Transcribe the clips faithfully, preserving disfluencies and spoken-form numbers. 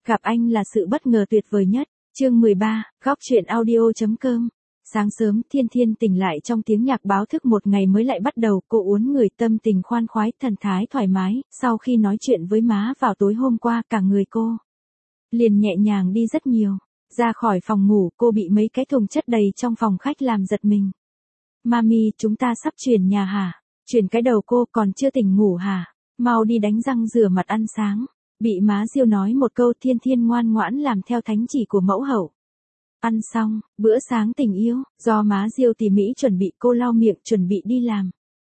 Gặp anh là sự bất ngờ tuyệt vời nhất. Chương mười ba, góc truyện audio.com. Sáng sớm, Thiên Thiên tỉnh lại trong tiếng nhạc báo thức một ngày mới lại bắt đầu, cô uốn người tâm tình khoan khoái, thần thái thoải mái, sau khi nói chuyện với má vào tối hôm qua, cả người cô liền nhẹ nhàng đi rất nhiều. Ra khỏi phòng ngủ, cô bị mấy cái thùng chất đầy trong phòng khách làm giật mình. Mami, chúng ta sắp chuyển nhà hả? Chuyển cái đầu cô, còn chưa tỉnh ngủ hả? Mau đi đánh răng rửa mặt ăn sáng. Bị má Diêu nói một câu, Thiên Thiên ngoan ngoãn làm theo thánh chỉ của mẫu hậu. Ăn xong, bữa sáng tình yêu, do má Diêu tỉ mỉ chuẩn bị, cô lau miệng chuẩn bị đi làm.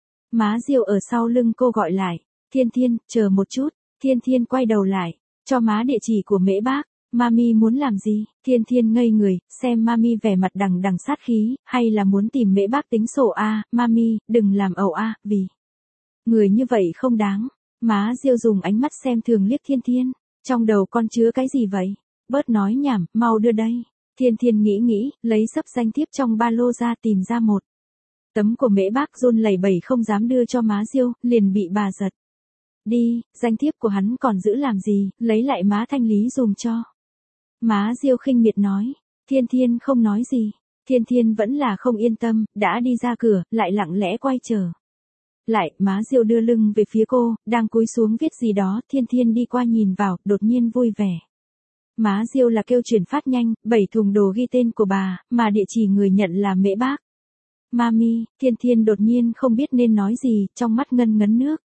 Má Diêu ở sau lưng cô gọi lại, Thiên Thiên, chờ một chút. Thiên Thiên quay đầu lại, cho má địa chỉ của Mễ Bác. Mami muốn làm gì? Thiên Thiên ngây người, xem Mami vẻ mặt đằng đằng sát khí, hay là muốn tìm Mễ Bác tính sổ a? À, Mami, đừng làm ẩu a, à, vì người như vậy không đáng. Má Diêu dùng ánh mắt xem thường liếc Thiên Thiên, trong đầu con chứa cái gì vậy? Bớt nói nhảm, mau đưa đây. Thiên Thiên nghĩ nghĩ, lấy sấp danh thiếp trong ba lô ra, tìm ra một tấm của Mễ Bác, run lẩy bẩy không dám đưa cho má Diêu, liền bị bà giật. Đi, danh thiếp của hắn còn giữ làm gì, lấy lại má thanh lý dùm cho. Má Diêu khinh miệt nói. Thiên Thiên không nói gì. Thiên Thiên vẫn là không yên tâm, đã đi ra cửa, lại lặng lẽ quay trở lại. Má Diêu đưa lưng về phía cô, đang cúi xuống viết gì đó. Thiên Thiên đi qua nhìn vào, đột nhiên vui vẻ. Má Diêu là kêu chuyển phát nhanh, bảy thùng đồ ghi tên của bà, mà địa chỉ người nhận là Mễ Bác. Mami, Thiên Thiên đột nhiên không biết nên nói gì, trong mắt ngân ngấn nước.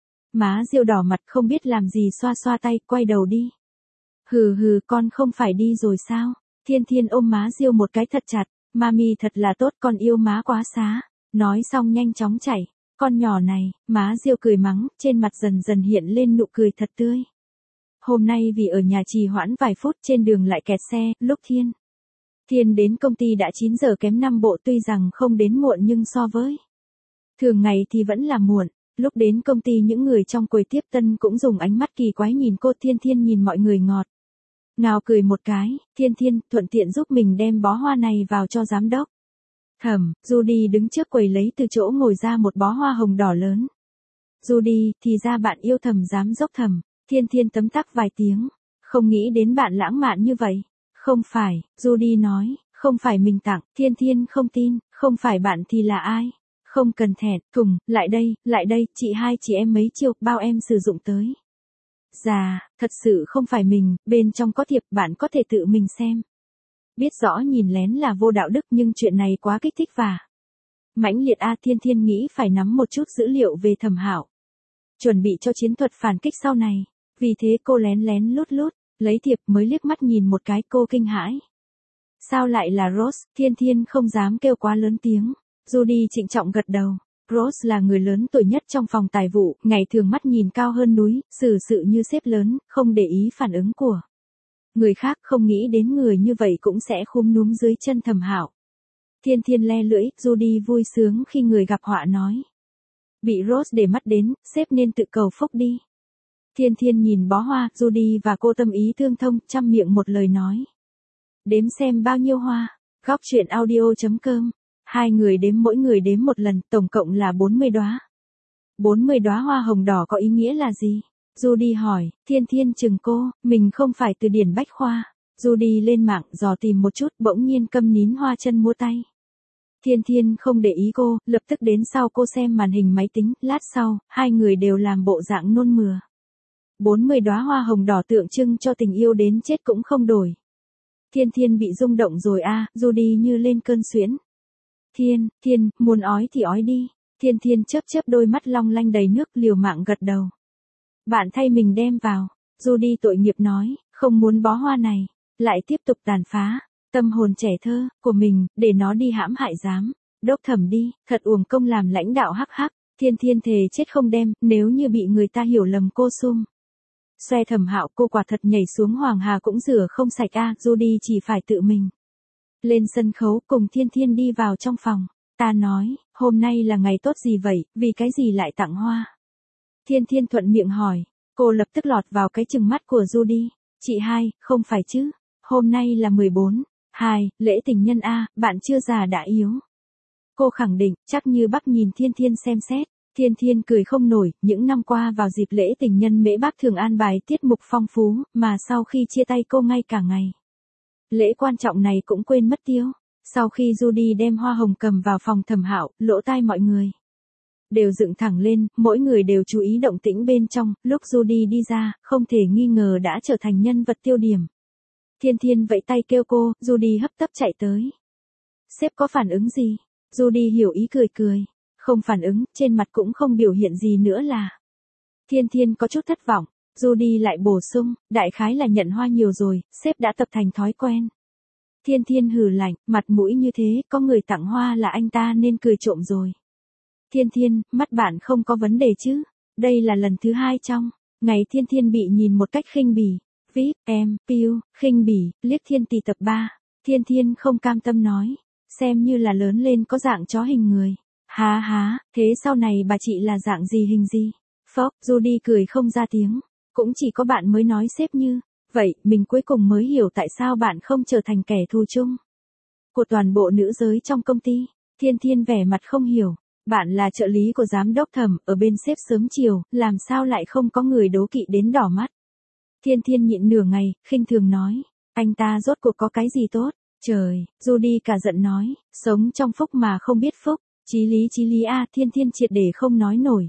Má Diêu đỏ mặt không biết làm gì, xoa xoa tay, quay đầu đi. Hừ hừ, con không phải đi rồi sao? Thiên Thiên ôm má Diêu một cái thật chặt. Mami thật là tốt, con yêu má quá xá. Nói xong nhanh chóng chạy. Con nhỏ này, má Diêu cười mắng, trên mặt dần dần hiện lên nụ cười thật tươi. Hôm nay vì ở nhà trì hoãn vài phút, trên đường lại kẹt xe, lúc Thiên Thiên đến công ty đã chín giờ kém năm bộ, tuy rằng không đến muộn nhưng so với thường ngày thì vẫn là muộn. Lúc đến công ty những người trong quầy tiếp tân cũng dùng ánh mắt kỳ quái nhìn cô. Thiên Thiên nhìn mọi người ngọt ngào cười một cái. Thiên Thiên thuận tiện giúp mình đem bó hoa này vào cho giám đốc Thẩm. Judy đứng trước quầy lấy từ chỗ ngồi ra một bó hoa hồng đỏ lớn. Judy, thì ra bạn yêu Thẩm giám đốc Thẩm. Thiên Thiên tấm tắc vài tiếng. Không nghĩ đến bạn lãng mạn như vậy. Không phải, Judy nói, không phải mình tặng. Thiên Thiên không tin, không phải bạn thì là ai? Không cần thẹn, Thùng, lại đây, lại đây, chị hai chị em mấy chiêu, bao em sử dụng tới. Dạ, thật sự không phải mình, bên trong có thiệp, bạn có thể tự mình xem. Biết rõ nhìn lén là vô đạo đức, nhưng chuyện này quá kích thích và mãnh liệt a. Thiên Thiên nghĩ phải nắm một chút dữ liệu về Thẩm Hạo, chuẩn bị cho chiến thuật phản kích sau này. Vì thế cô lén lén lút lút lấy thiệp, mới liếc mắt nhìn một cái, cô kinh hãi. Sao lại là Rose? Thiên Thiên không dám kêu quá lớn tiếng. Judy trịnh trọng gật đầu. Rose là người lớn tuổi nhất trong phòng tài vụ, ngày thường mắt nhìn cao hơn núi, xử sự như sếp lớn, không để ý phản ứng của người khác, không nghĩ đến người như vậy cũng sẽ khúm núm dưới chân Thẩm Hạo. Thiên Thiên le lưỡi, Judy vui sướng khi người gặp họa nói. Bị Rose để mắt đến, sếp nên tự cầu phúc đi. Thiên Thiên nhìn bó hoa, Judy và cô tâm ý tương thông, trăm miệng một lời nói. Đếm xem bao nhiêu hoa. Góc truyện audio.com. Hai người đếm, mỗi người đếm một lần, tổng cộng là bốn mươi đóa. bốn mươi đóa hoa hồng đỏ có ý nghĩa là gì? Judy hỏi. Thiên Thiên chừng cô, mình không phải từ điển bách khoa. Judy lên mạng dò tìm một chút, bỗng nhiên câm nín hoa chân múa tay. Thiên Thiên không để ý cô, lập tức đến sau cô xem màn hình máy tính, lát sau, hai người đều làm bộ dạng nôn mửa. bốn mươi đóa hoa hồng đỏ tượng trưng cho tình yêu đến chết cũng không đổi. Thiên Thiên bị rung động rồi a. À, Judy như lên cơn suyễn. Thiên, Thiên, muốn ói thì ói đi. Thiên Thiên chớp chớp đôi mắt long lanh đầy nước, liều mạng gật đầu. Bạn thay mình đem vào. Judy tội nghiệp nói, không muốn bó hoa này, lại tiếp tục tàn phá tâm hồn trẻ thơ của mình, để nó đi hãm hại giám đốc Thẩm đi, thật uổng công làm lãnh đạo hắc hắc. Thiên Thiên thề chết không đem, nếu như bị người ta hiểu lầm cô sum xoe Thẩm Hạo, cô quả thật nhảy xuống Hoàng Hà cũng rửa không sạch a. À, Judy chỉ phải tự mình lên sân khấu, cùng Thiên Thiên đi vào trong phòng. Ta nói, hôm nay là ngày tốt gì vậy, vì cái gì lại tặng hoa? Thiên Thiên thuận miệng hỏi. Cô lập tức lọt vào cái chừng mắt của Judy. Chị hai, không phải chứ? Hôm nay là mười bốn, hai, lễ tình nhân a, bạn chưa già đã yếu. Cô khẳng định, chắc như bắp nhìn Thiên Thiên xem xét. Thiên Thiên cười không nổi, những năm qua vào dịp lễ tình nhân Mễ Bác thường an bài tiết mục phong phú, mà sau khi chia tay cô ngay cả ngày lễ quan trọng này cũng quên mất tiêu. Sau khi Judy đem hoa hồng cầm vào phòng Thẩm Hạo, lỗ tai mọi người đều dựng thẳng lên, mỗi người đều chú ý động tĩnh bên trong, lúc Judy đi ra, không thể nghi ngờ đã trở thành nhân vật tiêu điểm. Thiên Thiên vẫy tay kêu cô, Judy hấp tấp chạy tới. Sếp có phản ứng gì? Judy hiểu ý cười cười. Không phản ứng, trên mặt cũng không biểu hiện gì nữa là. Thiên Thiên có chút thất vọng, Judy lại bổ sung, đại khái là nhận hoa nhiều rồi, sếp đã tập thành thói quen. Thiên Thiên hừ lạnh, mặt mũi như thế, có người tặng hoa là anh ta nên cười trộm rồi. Thiên Thiên, mắt bạn không có vấn đề chứ? Đây là lần thứ hai trong ngày Thiên Thiên bị nhìn một cách khinh bỉ. vê i pê, em, piu, khinh bỉ, liếc Thiên Tỷ tập ba. Thiên Thiên không cam tâm nói, xem như là lớn lên có dạng chó hình người. Há há, thế sau này bà chị là dạng gì hình gì? Phốc, Judy cười không ra tiếng. Cũng chỉ có bạn mới nói sếp như vậy, mình cuối cùng mới hiểu tại sao bạn không trở thành kẻ thù chung của toàn bộ nữ giới trong công ty. Thiên Thiên vẻ mặt không hiểu. Bạn là trợ lý của giám đốc Thẩm, ở bên sếp sớm chiều, làm sao lại không có người đố kỵ đến đỏ mắt? Thiên Thiên nhịn nửa ngày, khinh thường nói, anh ta rốt cuộc có cái gì tốt? Trời, Judy cả giận nói, sống trong phúc mà không biết phúc, chí lý chí lý a, Thiên Thiên triệt để không nói nổi.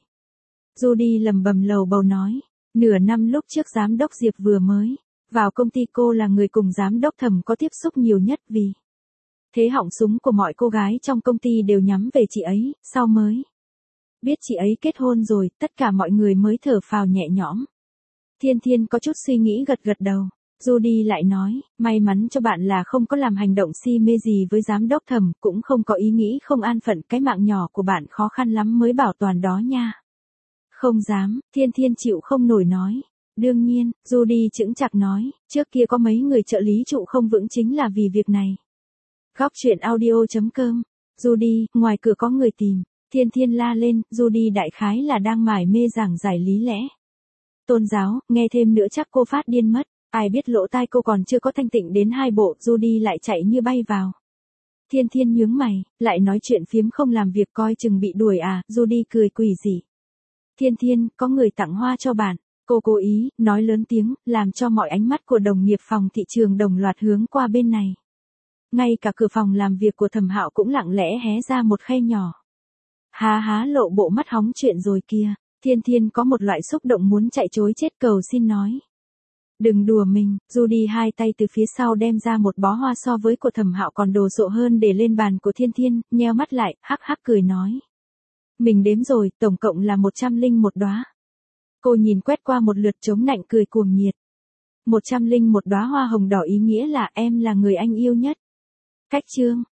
Judy lầm bầm lầu bầu nói, nửa năm lúc trước giám đốc Diệp vừa mới vào công ty, cô là người cùng giám đốc Thẩm có tiếp xúc nhiều nhất, vì thế họng súng của mọi cô gái trong công ty đều nhắm về chị ấy, sau mới biết chị ấy kết hôn rồi, tất cả mọi người mới thở phào nhẹ nhõm. Thiên Thiên có chút suy nghĩ gật gật đầu. Judy lại nói, may mắn cho bạn là không có làm hành động si mê gì với giám đốc Thẩm, cũng không có ý nghĩ không an phận, cái mạng nhỏ của bạn khó khăn lắm mới bảo toàn đó nha. Không dám, Thiên Thiên chịu không nổi nói. Đương nhiên, Judy chững chạc nói, trước kia có mấy người trợ lý trụ không vững chính là vì việc này. Góc truyện audio chấm com. Judy, ngoài cửa có người tìm. Thiên Thiên la lên, Judy đại khái là đang mải mê giảng giải lý lẽ tôn giáo, nghe thêm nữa chắc cô phát điên mất. Ai biết lỗ tai cô còn chưa có thanh tịnh đến hai bộ, Judy lại chạy như bay vào. Thiên Thiên nhướng mày, lại nói chuyện phiếm không làm việc, coi chừng bị đuổi à? Judy cười quỷ dị. Thiên Thiên, có người tặng hoa cho bạn. Cô cố ý, nói lớn tiếng, làm cho mọi ánh mắt của đồng nghiệp phòng thị trường đồng loạt hướng qua bên này. Ngay cả cửa phòng làm việc của Thẩm Hạo cũng lặng lẽ hé ra một khe nhỏ. Há há lộ bộ mắt hóng chuyện rồi kia. Thiên Thiên có một loại xúc động muốn chạy trối chết, cầu xin nói. Đừng đùa mình. Judy hai tay từ phía sau đem ra một bó hoa so với của Thẩm Hạo còn đồ sộ hơn để lên bàn của Thiên Thiên, nheo mắt lại, hắc hắc cười nói. Mình đếm rồi, tổng cộng là một trăm linh một đóa. Cô nhìn quét qua một lượt chống nạnh cười cuồng nhiệt. Một trăm linh một đóa hoa hồng đỏ ý nghĩa là em là người anh yêu nhất. Cách chương.